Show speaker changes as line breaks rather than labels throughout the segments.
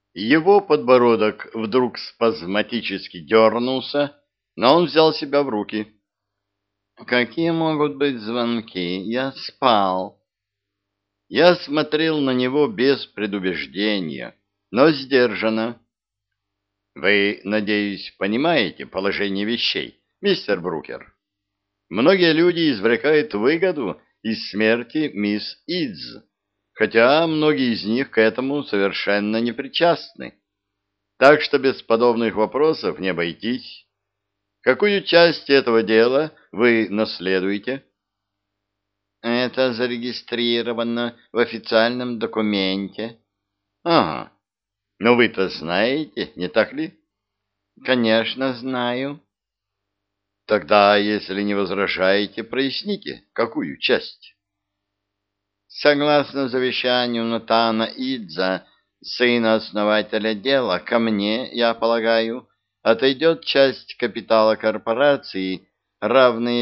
Его подбородок вдруг спазматически дернулся, но он взял себя в руки. «Какие могут быть звонки? Я спал». Я смотрел на него без предубеждения, но сдержанно. «Вы, надеюсь, понимаете положение вещей, мистер Брукер? Многие люди извлекают выгоду из смерти мисс Идз, хотя многие из них к этому совершенно не причастны. Так что без подобных вопросов не обойтись. Какую часть этого дела вы наследуете?» «Это зарегистрировано в официальном документе». «Ага, но вы-то знаете, не так ли?» «Конечно, знаю». «Тогда, если не возражаете, проясните, какую часть?»
Согласно завещанию Натана Идза, сына основателя дела, ко мне, я полагаю, отойдет часть капитала корпорации, равная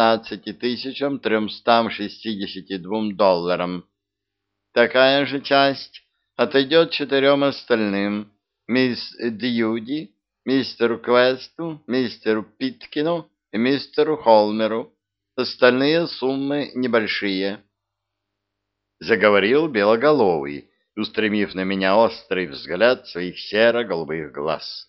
19 362 долларам. Такая же часть отойдет 4 остальным: мисс Дьюди, мистеру Квесту, мистеру Питкину и мистеру Холмеру. Остальные суммы небольшие.
Заговорил Белоголовый, устремив на меня острый взгляд своих серо-голубых глаз.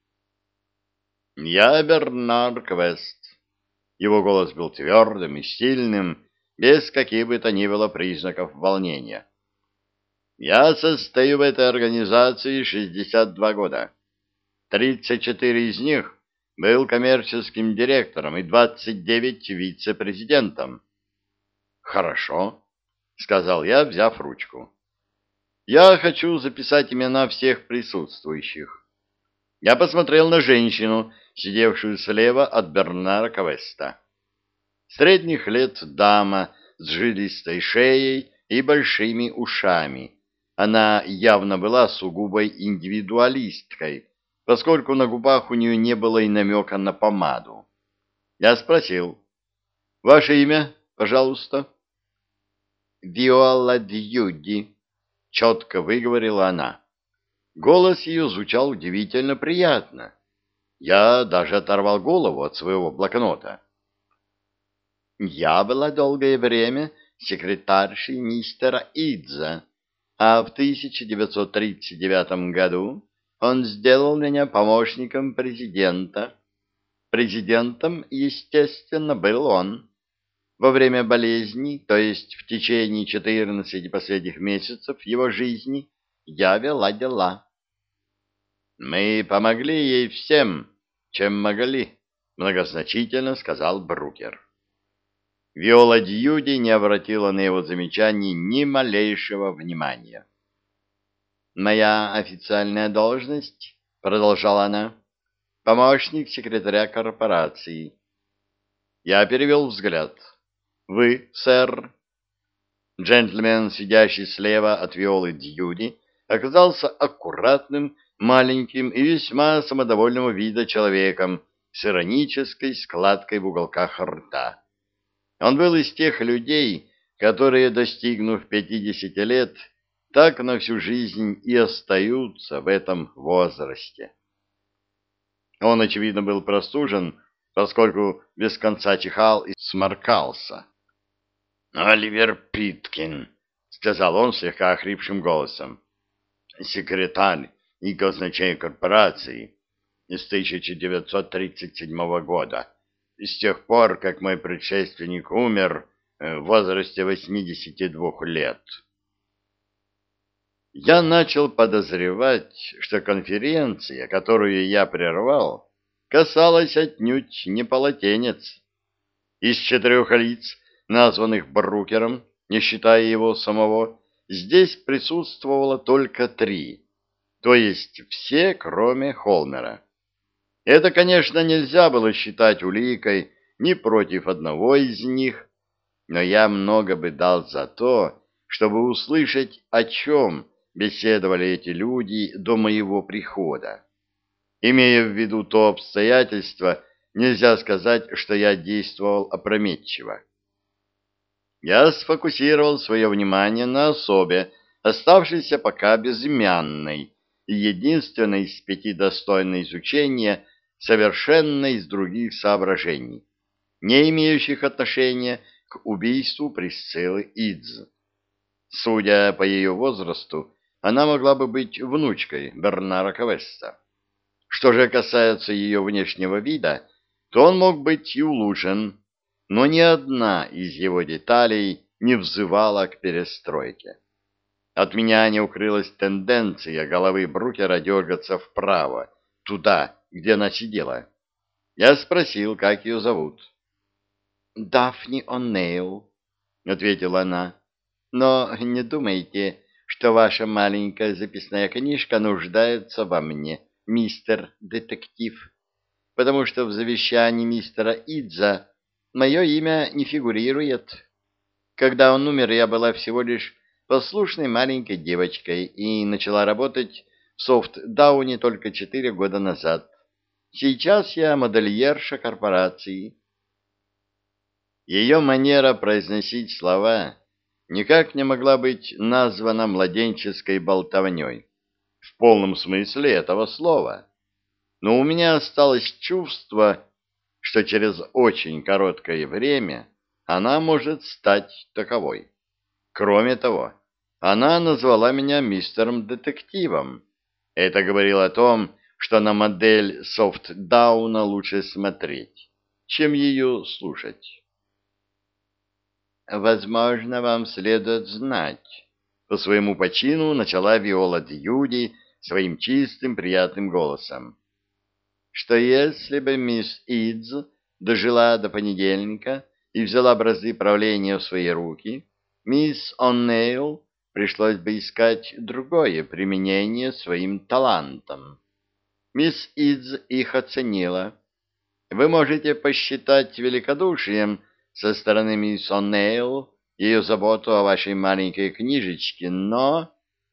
«Я Бернар Квест». Его голос был твердым и сильным, без каких бы то ни было признаков волнения. «Я состою в этой организации 62 года. 34 из них был коммерческим директором и 29 вице-президентом». «Хорошо», — сказал я, взяв ручку. «Я хочу записать имена всех присутствующих». Я посмотрел на женщину, сидевшую слева от Бернара Квеста. Средних лет дама с жилистой шеей и большими ушами. Она явно была сугубой индивидуалисткой, поскольку на губах у нее не было и намека на помаду. Я спросил: «Ваше имя, пожалуйста?»
«Виола Дьюди», —
четко выговорила она. Голос ее звучал удивительно приятно. Я даже оторвал голову от своего блокнота.
«Я была долгое время секретаршей мистера Идза, а в 1939 году он сделал меня помощником президента. Президентом, естественно, был он. Во время болезни, то есть в течение 14 последних месяцев его жизни, я вела дела».
«Мы помогли ей всем, чем могли», — многозначительно сказал Брукер. Виола Дьюди не обратила на его замечание ни малейшего внимания.
«Моя официальная должность, — продолжала она, — помощник секретаря корпорации».
Я перевел взгляд. «Вы, сэр?» Джентльмен, сидящий слева от Виолы Дьюди, оказался аккуратным, маленьким и весьма самодовольного вида человеком с иронической складкой в уголках рта. Он был из тех людей, которые, достигнув 50 лет, так на всю жизнь и остаются в этом возрасте. Он, очевидно, был простужен, поскольку без конца чихал и сморкался. «Оливер Питкин», — сказал он слегка охрипшим голосом, — «секретарь и казначей корпорации с 1937 года, с тех пор, как мой предшественник умер в возрасте 82 лет». Я начал подозревать, что конференция, которую я прервал, касалась отнюдь не полотенец. Из 4 лиц, названных Брукером, не считая его самого, здесь присутствовало только 3, то есть все, кроме Холмера. Это, конечно, нельзя было считать уликой ни против одного из них, но я много бы дал за то, чтобы услышать, о чем беседовали эти люди до моего прихода. Имея в виду то обстоятельство, нельзя сказать, что я действовал опрометчиво. Я сфокусировал свое внимание на особе, оставшейся пока безымянной, и единственной из 5 достойной изучения совершенно из других соображений, не имеющих отношения к убийству Присциллы Идз. Судя по ее возрасту, она могла бы быть внучкой Бернара Квеста. Что же касается ее внешнего вида, то он мог быть и улучшен, но ни одна из его деталей не взывала к перестройке. От меня не укрылась тенденция головы Брукера дергаться вправо, туда, где она сидела. Я спросил, как ее зовут. «Дафни О'Нейл», — ответила она. «Но не думайте, что ваша маленькая записная книжка нуждается во мне, мистер детектив, потому что в завещании мистера Идза мое имя не фигурирует. Когда он умер, я была всего лишь послушной маленькой девочкой и начала работать в Софт-Дауне только 4 года назад. Сейчас я модельерша корпорации». Ее манера произносить слова никак не могла быть названа младенческой болтовней в полном смысле этого слова. Но у меня осталось чувство, что через очень короткое время она может стать таковой. Кроме того, она назвала меня мистером детективом. Это говорило о том, что на модель Софт-Дауна лучше смотреть, чем ее слушать. «Возможно, вам следует знать», — по своему почину начала Виола Дьюди своим чистым приятным голосом, что если бы мисс Идз дожила до понедельника и взяла бразды правления в свои руки, мисс О'Нейл пришлось бы искать другое применение своим талантам. Мисс Идз их оценила. Вы можете посчитать великодушием со стороны мисс О'Нейл ее заботу о вашей маленькой книжечке, но...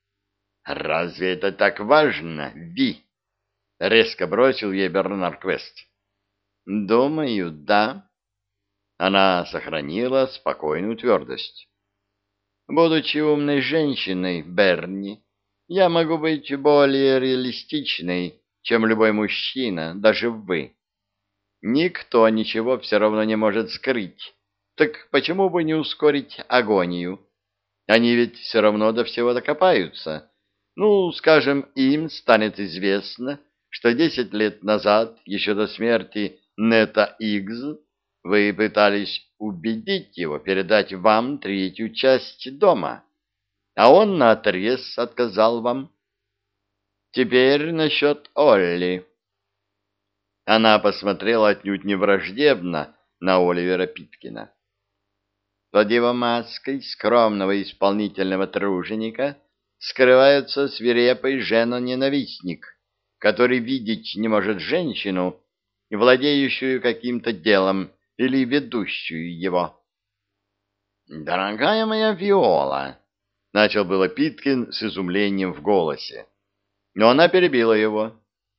«Разве это так важно, Ви?» — резко бросил ей Бернар Квест. «Думаю, да». Она сохранила спокойную твердость. «Будучи умной женщиной, Берни, я могу быть более реалистичной, чем любой мужчина, даже вы. Никто ничего все равно не может скрыть. Так почему бы не ускорить агонию? Они ведь все равно до всего докопаются. Ну, скажем, им станет известно, что 10 лет назад, еще до смерти Нета Игз, вы пытались убедить его передать вам 3-ю часть дома, а он наотрез отказал вам. Теперь насчет Олли». Она посмотрела отнюдь не враждебно на Оливера Питкина. Под его маской скромного исполнительного труженика скрывается свирепый женоненавистник, который видеть не может женщину, владеющую каким-то делом или ведущую его. «Дорогая моя Виола», — начал было Питкин с изумлением в голосе, но она перебила его.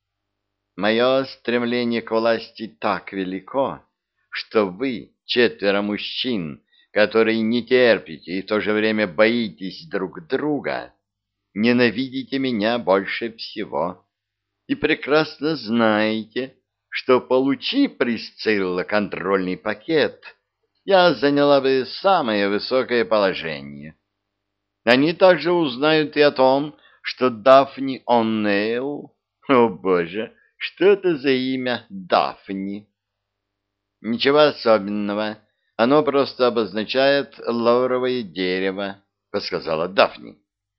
«Мое стремление к власти так велико, что вы, 4 мужчин, которые не терпите и в то же время боитесь друг друга, ненавидите меня больше всего и прекрасно знаете, что, получи Присцилла контрольный пакет, я заняла бы самое высокое положение. Они также узнают и о том, что Дафни О'Нейл... О, боже, что это за имя Дафни? Ничего особенного. Оно просто обозначает лауровое дерево, подсказала Дафни.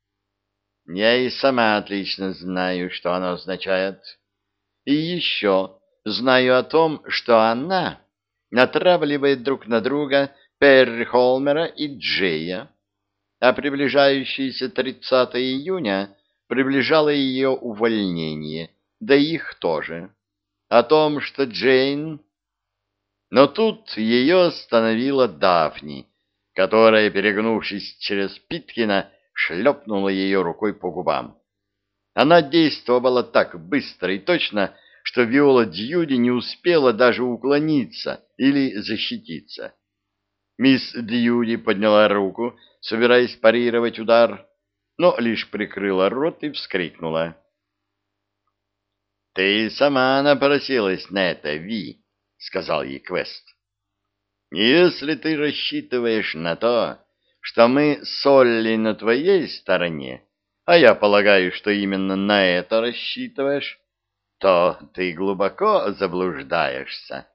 Я и сама отлично знаю, что оно означает. И еще знаю о том, что она натравливает друг на друга Перри Холмера и Джея, а приближающееся 30 июня приближало ее увольнение, да их тоже. О том, что Джейн... Но тут ее остановила Дафни, которая, перегнувшись через Питкина, шлепнула ее рукой по губам. Она действовала так быстро и точно, что Виола Дьюди не успела даже уклониться или защититься. Мисс Дьюди подняла руку, собираясь парировать удар, но лишь прикрыла рот и вскрикнула. Ты сама напросилась на это, Ви, — сказал ей Квест. Если ты рассчитываешь на то, что мы с Олли на твоей стороне, а я полагаю, что именно на это рассчитываешь, то ты глубоко заблуждаешься.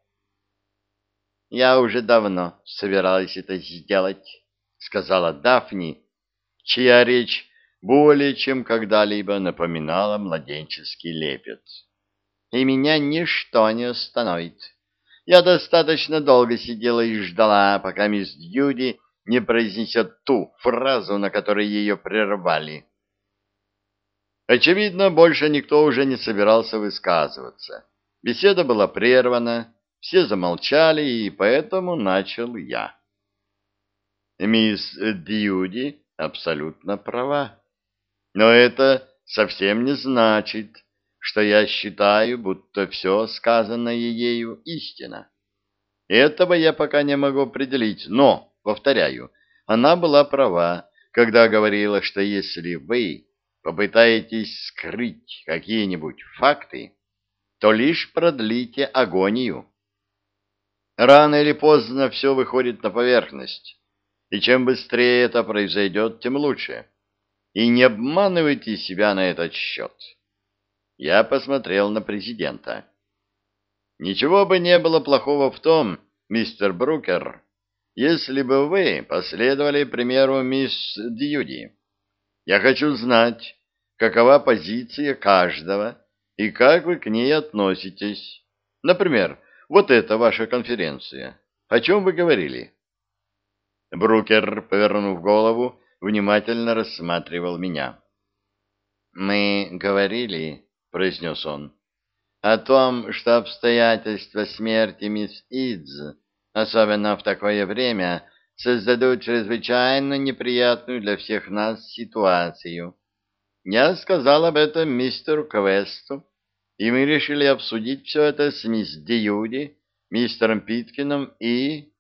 Я уже давно собиралась это сделать, — сказала Дафни, чья речь более чем когда-либо напоминала младенческий лепет. И меня ничто не остановит. Я достаточно долго сидела и ждала, пока мисс Дьюди не произнесет ту фразу, на которой ее прервали. Очевидно, больше никто уже не собирался высказываться. Беседа была прервана, все замолчали, и поэтому начал я. Мисс Дьюди абсолютно права. Но это совсем не значит, что я считаю, будто все сказанное ею истина. Этого я пока не могу определить, но, повторяю, она была права, когда говорила, что если вы попытаетесь скрыть какие-нибудь факты, то лишь продлите агонию. Рано или поздно все выходит на поверхность, и чем быстрее это произойдет, тем лучше. И не обманывайте себя на этот счет. Я посмотрел на президента. Ничего бы не было плохого в том, мистер Брукер, если бы вы последовали примеру мисс Дьюди. Я хочу знать, какова позиция каждого и как вы к ней относитесь. Например, вот эта ваша конференция. О чем вы говорили? Брукер, повернув голову, внимательно рассматривал меня. «Мы говорили, — произнес он, — о том, что обстоятельства смерти мисс Идз, особенно в такое время, создадут чрезвычайно неприятную для всех нас ситуацию. Я сказал об этом мистеру Квесту, и мы решили обсудить все это с мисс Дьюди, мистером Питкином и...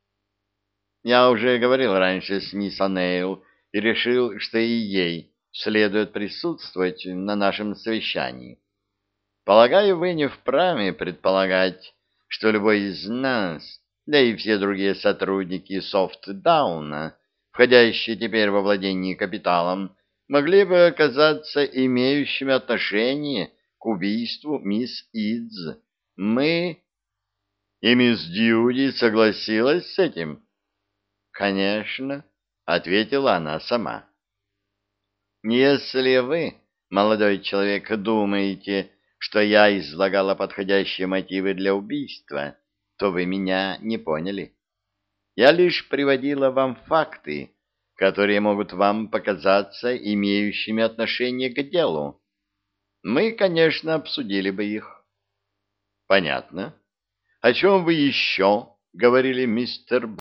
Я уже говорил раньше с мисс Анейл и решил, что и ей следует присутствовать на нашем совещании. Полагаю, вы не вправе предполагать, что любой из нас, да и все другие сотрудники Софтдауна, входящие теперь во владение капиталом, могли бы оказаться имеющими отношение к убийству мисс Идз. Мы... И мисс Дьюди согласилась с этим? «Конечно», — ответила она сама. «Если вы, молодой человек, думаете, что я излагала подходящие мотивы для убийства, то вы меня не поняли. Я лишь приводила вам факты, которые могут вам показаться имеющими отношение к делу. Мы, конечно, обсудили бы их». «Понятно. О чем вы еще говорили, мистер